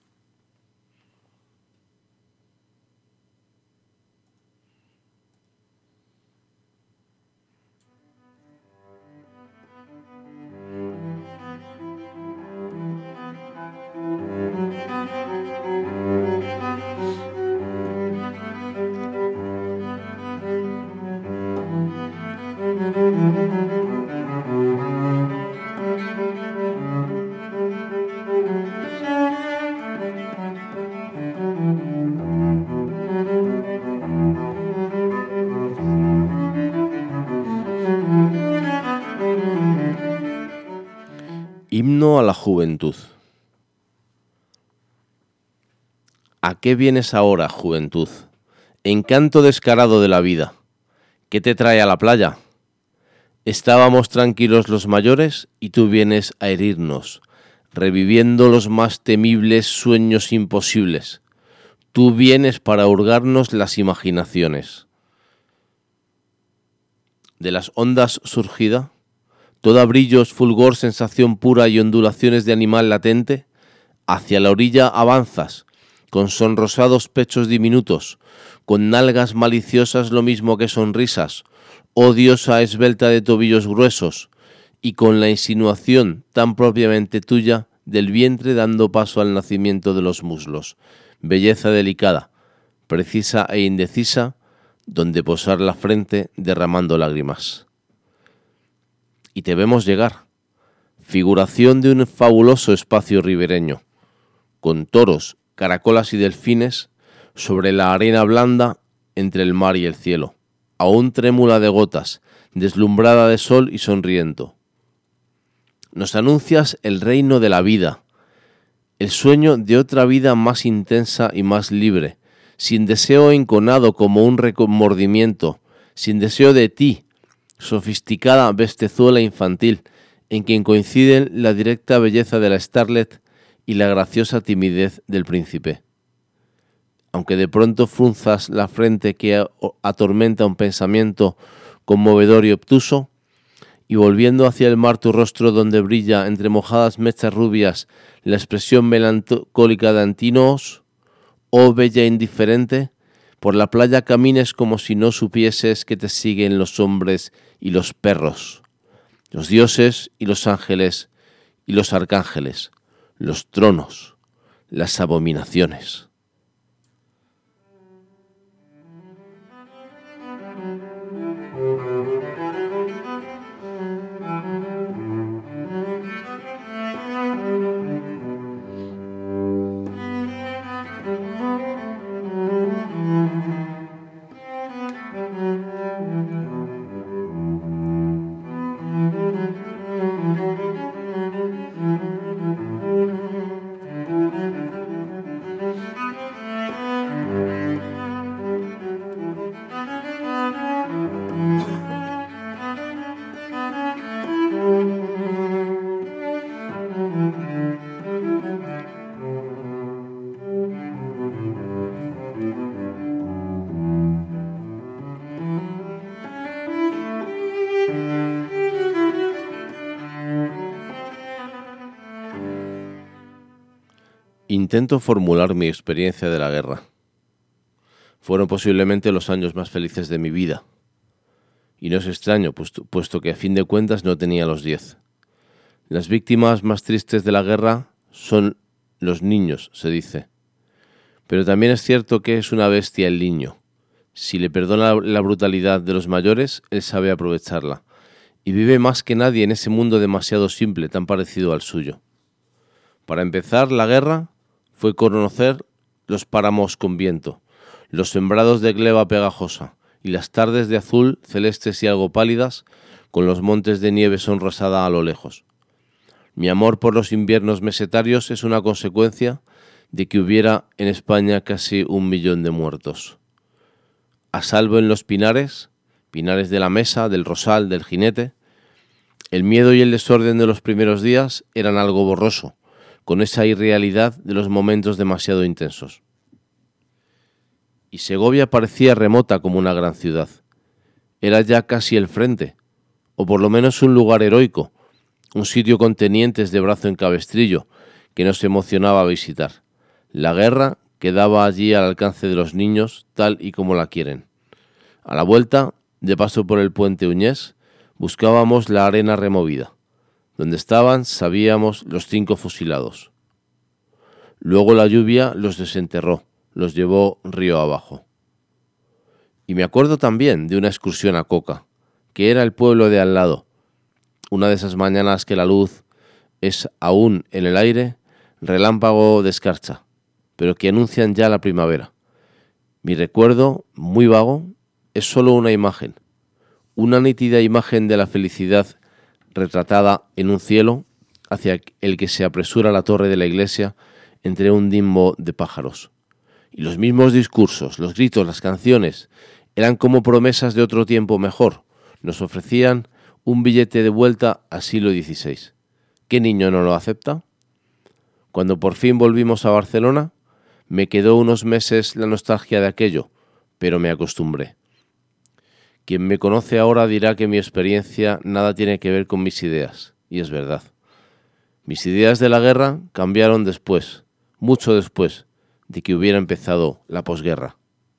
Himno a la juventud. ¿A qué vienes ahora, juventud? Encanto descarado de la vida. ¿Qué te trae a la playa? Estábamos tranquilos los mayores y tú vienes a herirnos, reviviendo los más temibles sueños imposibles. Tú vienes para hurgarnos las imaginaciones. De las ondas surgida, toda brillos, fulgor, sensación pura y ondulaciones de animal latente, hacia la orilla avanzas, con sonrosados pechos diminutos, con nalgas maliciosas lo mismo que sonrisas, odiosa esbelta de tobillos gruesos, y con la insinuación tan propiamente tuya del vientre dando paso al nacimiento de los muslos, belleza delicada, precisa e indecisa, donde posar la frente derramando lágrimas. Y te vemos llegar, figuración de un fabuloso espacio ribereño, con toros, caracolas y delfines sobre la arena blanda entre el mar y el cielo, aún trémula de gotas, deslumbrada de sol y sonriendo. Nos anuncias el reino de la vida, el sueño de otra vida más intensa y más libre, sin deseo enconado como un remordimiento, sin deseo de ti, sofisticada bestezuela infantil, en quien coinciden la directa belleza de la starlet y la graciosa timidez del príncipe. Aunque de pronto frunzas la frente que atormenta un pensamiento conmovedor y obtuso, y volviendo hacia el mar tu rostro donde brilla entre mojadas mechas rubias la expresión melancólica de Antínoos, oh bella indiferente, por la playa camines como si no supieses que te siguen los hombres y los perros, los dioses y los ángeles y los arcángeles, los tronos, las abominaciones. Intento formular mi experiencia de la guerra. Fueron posiblemente los años más felices de mi vida. Y no es extraño, puesto, puesto que a fin de cuentas no tenía los diez. Las víctimas más tristes de la guerra son los niños, se dice. Pero también es cierto que es una bestia el niño. Si le perdona la brutalidad de los mayores, él sabe aprovecharla. Y vive más que nadie en ese mundo demasiado simple, tan parecido al suyo. Para empezar, la guerra fue conocer los páramos con viento, los sembrados de gleba pegajosa y las tardes de azul, celestes y algo pálidas, con los montes de nieve sonrosada a lo lejos. Mi amor por los inviernos mesetarios es una consecuencia de que hubiera en España casi un millón de muertos. A salvo en los pinares, pinares de la mesa, del rosal, del jinete, el miedo y el desorden de los primeros días eran algo borroso, con esa irrealidad de los momentos demasiado intensos. Y Segovia parecía remota como una gran ciudad. Era ya casi el frente, o por lo menos un lugar heroico, un sitio con tenientes de brazo en cabestrillo, que nos emocionaba visitar. La guerra quedaba allí al alcance de los niños, tal y como la quieren. A la vuelta, de paso por el puente Uñés, buscábamos la arena removida. Donde estaban, sabíamos, los cinco fusilados. Luego la lluvia los desenterró, los llevó río abajo. Y me acuerdo también de una excursión a Coca, que era el pueblo de al lado. Una de esas mañanas que la luz es aún en el aire, relámpago de escarcha, pero que anuncian ya la primavera. Mi recuerdo, muy vago, es solo una imagen, una nítida imagen de la felicidad retratada en un cielo hacia el que se apresura la torre de la iglesia entre un dimbo de pájaros. Y los mismos discursos, los gritos, las canciones, eran como promesas de otro tiempo mejor. Nos ofrecían un billete de vuelta al siglo dieciséis. ¿Qué niño no lo acepta? Cuando por fin volvimos a Barcelona, me quedó unos meses la nostalgia de aquello, pero me acostumbré. Quien me conoce ahora dirá que mi experiencia nada tiene que ver con mis ideas, y es verdad. Mis ideas de la guerra cambiaron después, mucho después de que hubiera empezado la posguerra.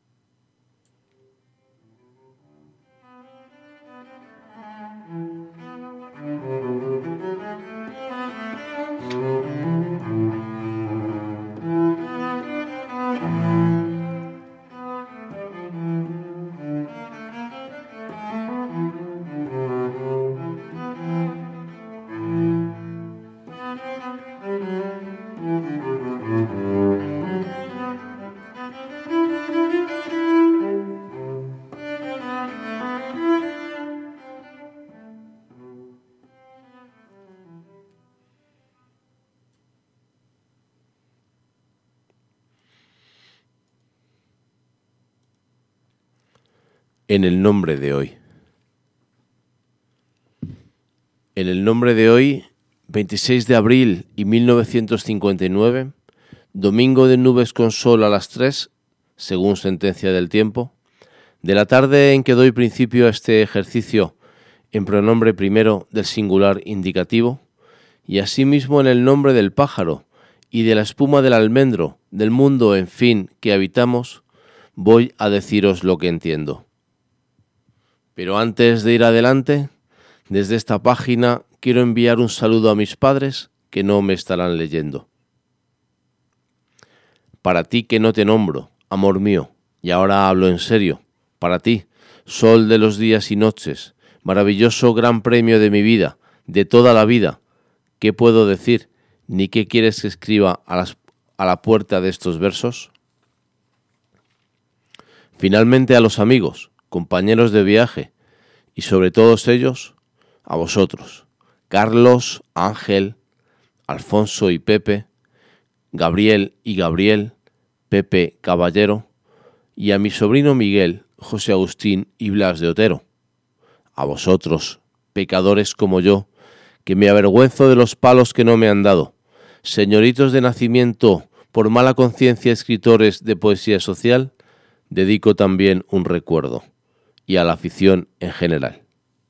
En el nombre de hoy. En el nombre de hoy, veintiséis de abril y mil novecientos cincuenta y nueve, domingo de nubes con sol a las tres, según sentencia del tiempo, de la tarde en que doy principio a este ejercicio en pronombre primero del singular indicativo, y asimismo en el nombre del pájaro y de la espuma del almendro, del mundo, en fin, que habitamos, voy a deciros lo que entiendo. Pero antes de ir adelante, desde esta página quiero enviar un saludo a mis padres que no me estarán leyendo. Para ti que no te nombro, amor mío, y ahora hablo en serio, para ti, sol de los días y noches, maravilloso gran premio de mi vida, de toda la vida, ¿qué puedo decir? ¿Ni qué quieres que escriba a, las, a la puerta de estos versos? Finalmente a los amigos, compañeros de viaje, y sobre todos ellos, a vosotros, Carlos, Ángel, Alfonso y Pepe, Gabriel y Gabriel, Pepe Caballero, y a mi sobrino Miguel, José Agustín y Blas de Otero. A vosotros, pecadores como yo, que me avergüenzo de los palos que no me han dado, señoritos de nacimiento, por mala conciencia escritores de poesía social, dedico también un recuerdo, y a la afición en general.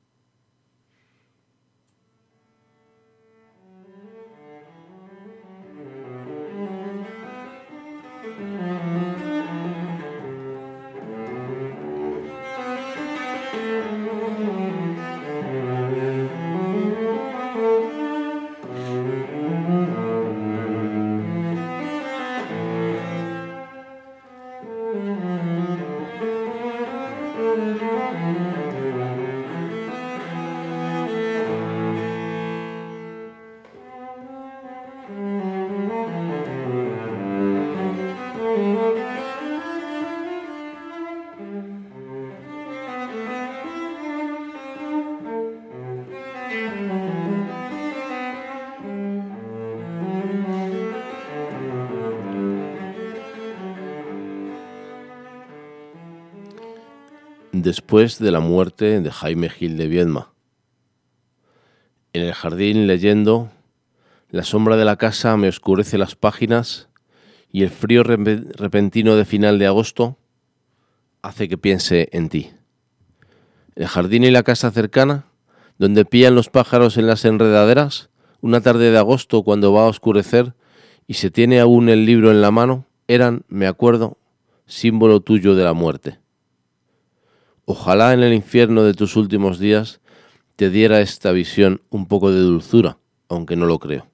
Después de la muerte de Jaime Gil de Viedma. En el jardín leyendo, la sombra de la casa me oscurece las páginas y el frío repentino de final de agosto hace que piense en ti. El jardín y la casa cercana, donde pían los pájaros en las enredaderas, una tarde de agosto cuando va a oscurecer y se tiene aún el libro en la mano, eran, me acuerdo, símbolo tuyo de la muerte. Ojalá en el infierno de tus últimos días te diera esta visión un poco de dulzura, aunque no lo creo.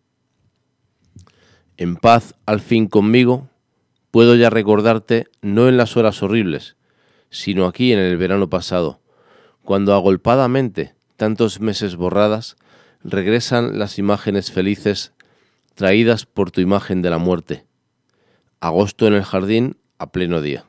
En paz al fin conmigo, puedo ya recordarte no en las horas horribles, sino aquí en el verano pasado, cuando agolpadamente, tantos meses borradas, regresan las imágenes felices traídas por tu imagen de la muerte. Agosto en el jardín a pleno día.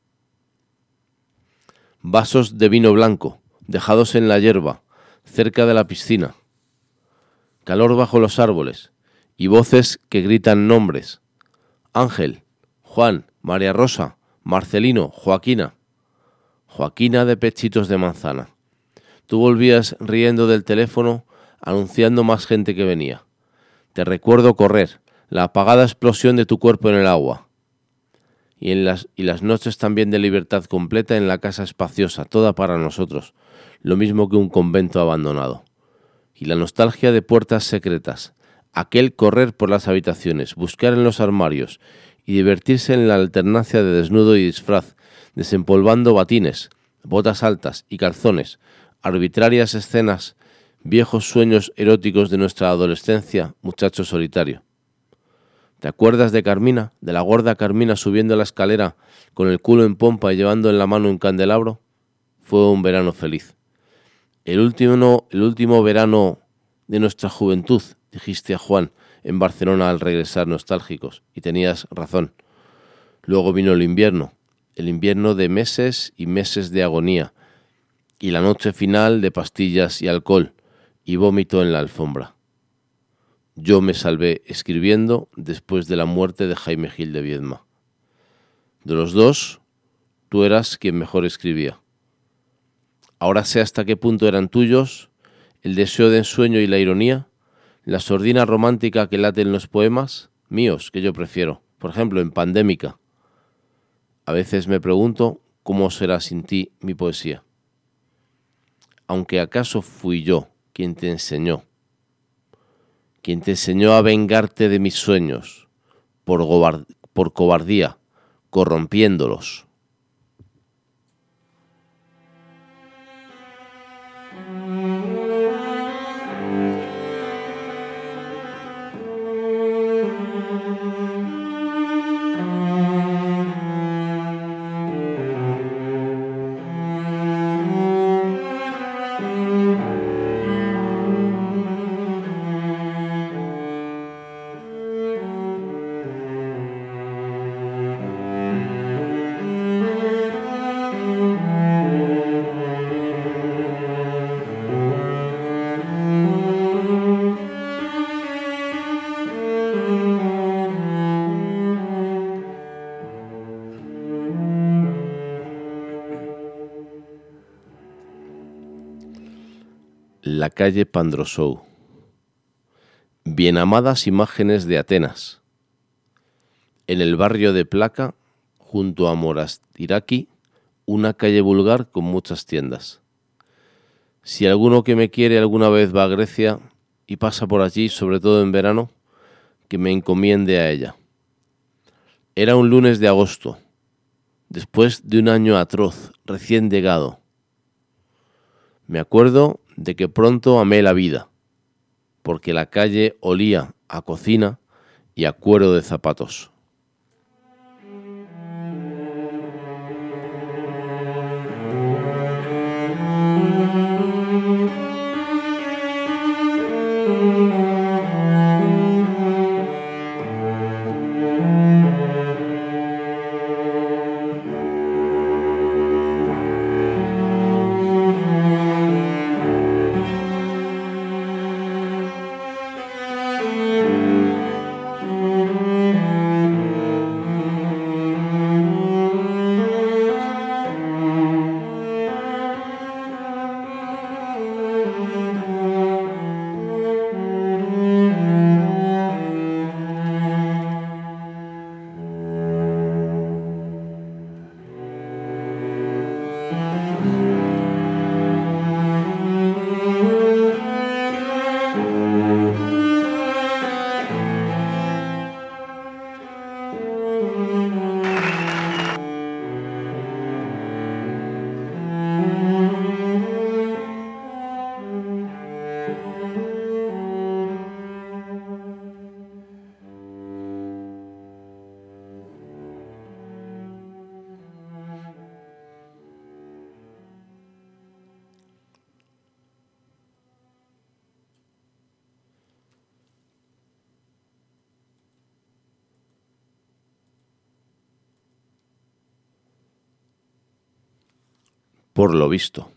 Vasos de vino blanco, dejados en la hierba, cerca de la piscina. Calor bajo los árboles y voces que gritan nombres. Ángel, Juan, María Rosa, Marcelino, Joaquina. Joaquina de pechitos de manzana. Tú volvías riendo del teléfono, anunciando más gente que venía. Te recuerdo correr, la apagada explosión de tu cuerpo en el agua. Y, en las, y las noches también de libertad completa en la casa espaciosa, toda para nosotros, lo mismo que un convento abandonado. Y la nostalgia de puertas secretas, aquel correr por las habitaciones, buscar en los armarios y divertirse en la alternancia de desnudo y disfraz, desempolvando batines, botas altas y calzones, arbitrarias escenas, viejos sueños eróticos de nuestra adolescencia, muchacho solitario. ¿Te acuerdas de Carmina, de la gorda Carmina subiendo la escalera con el culo en pompa y llevando en la mano un candelabro? Fue un verano feliz. El último, el último verano de nuestra juventud, dijiste a Juan en Barcelona al regresar nostálgicos, y tenías razón. Luego vino el invierno, el invierno de meses y meses de agonía, y la noche final de pastillas y alcohol, y vómito en la alfombra. Yo me salvé escribiendo después de la muerte de Jaime Gil de Viedma. De los dos, tú eras quien mejor escribía. Ahora sé hasta qué punto eran tuyos el deseo de ensueño y la ironía, la sordina romántica que late en los poemas, míos, que yo prefiero, por ejemplo, en Pandémica. A veces me pregunto cómo será sin ti mi poesía. Aunque acaso fui yo quien te enseñó, quien te enseñó a vengarte de mis sueños, por, gobard- por cobardía, corrompiéndolos. La calle Pandrosou. Bien amadas imágenes de Atenas. En el barrio de Placa, junto a Morastiraki, una calle vulgar con muchas tiendas. Si alguno que me quiere alguna vez va a Grecia y pasa por allí, sobre todo en verano, que me encomiende a ella. Era un lunes de agosto, después de un año atroz, recién llegado. Me acuerdo de que pronto amé la vida, porque la calle olía a cocina y a cuero de zapatos. Por lo visto.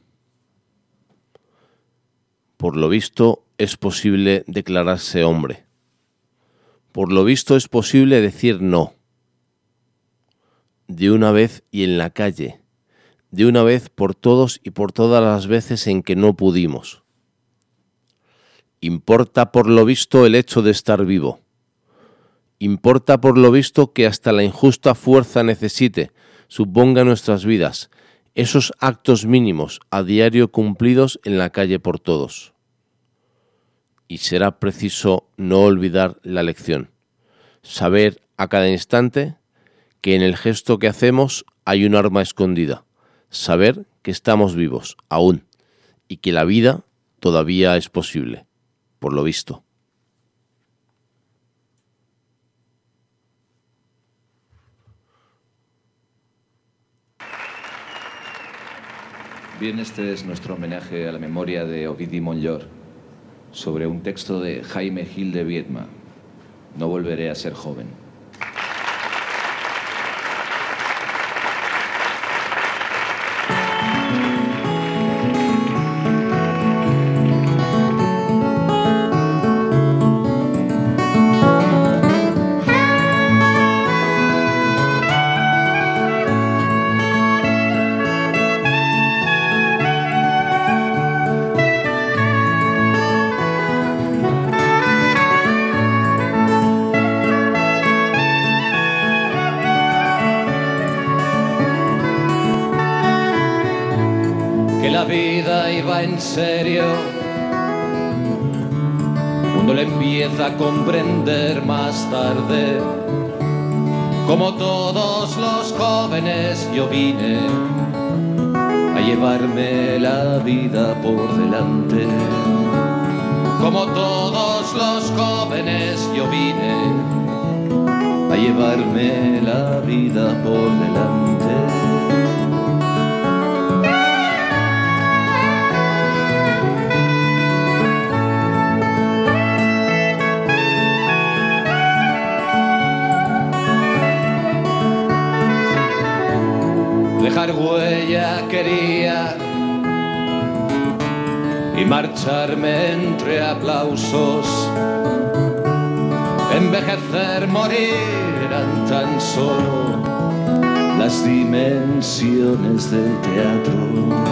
Por lo visto es posible declararse hombre. Por lo visto es posible decir no. De una vez y en la calle, de una vez por todos y por todas las veces en que no pudimos. Importa por lo visto el hecho de estar vivo. Importa por lo visto que hasta la injusta fuerza necesite, suponga nuestras vidas, esos actos mínimos a diario cumplidos en la calle por todos. Y será preciso no olvidar la lección, saber a cada instante que en el gesto que hacemos hay un arma escondida, saber que estamos vivos aún y que la vida todavía es posible, por lo visto. Bien, este es nuestro homenaje a la memoria de Ovidi Montllor sobre un texto de Jaime Gil de Biedma, No volveré a ser joven. En serio, uno le empieza a comprender más tarde. Como todos los jóvenes yo vine a llevarme la vida por delante. Como todos los jóvenes yo vine a llevarme la vida por delante. Dejar huella quería y marcharme entre aplausos. Envejecer, morir eran tan solo las dimensiones del teatro.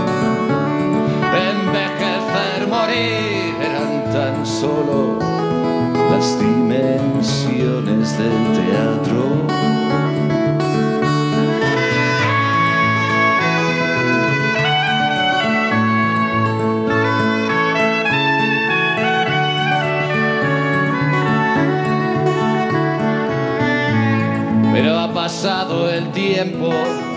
Envejecer, morir eran tan solo las dimensiones del teatro. Pero ha pasado el tiempo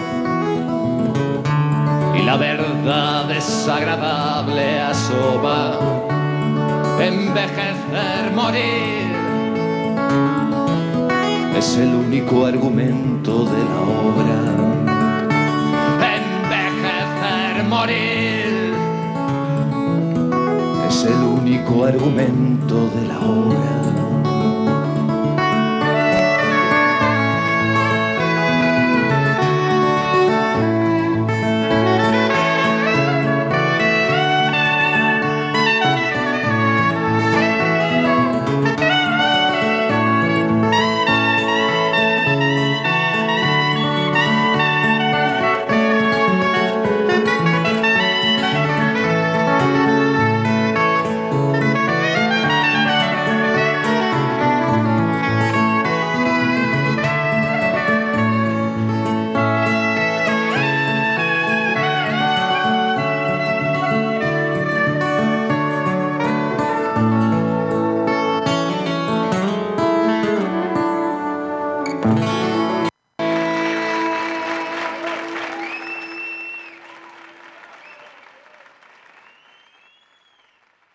y la verdad desagradable asoma. Envejecer, morir es el único argumento de la obra. Envejecer, morir es el único argumento de la obra.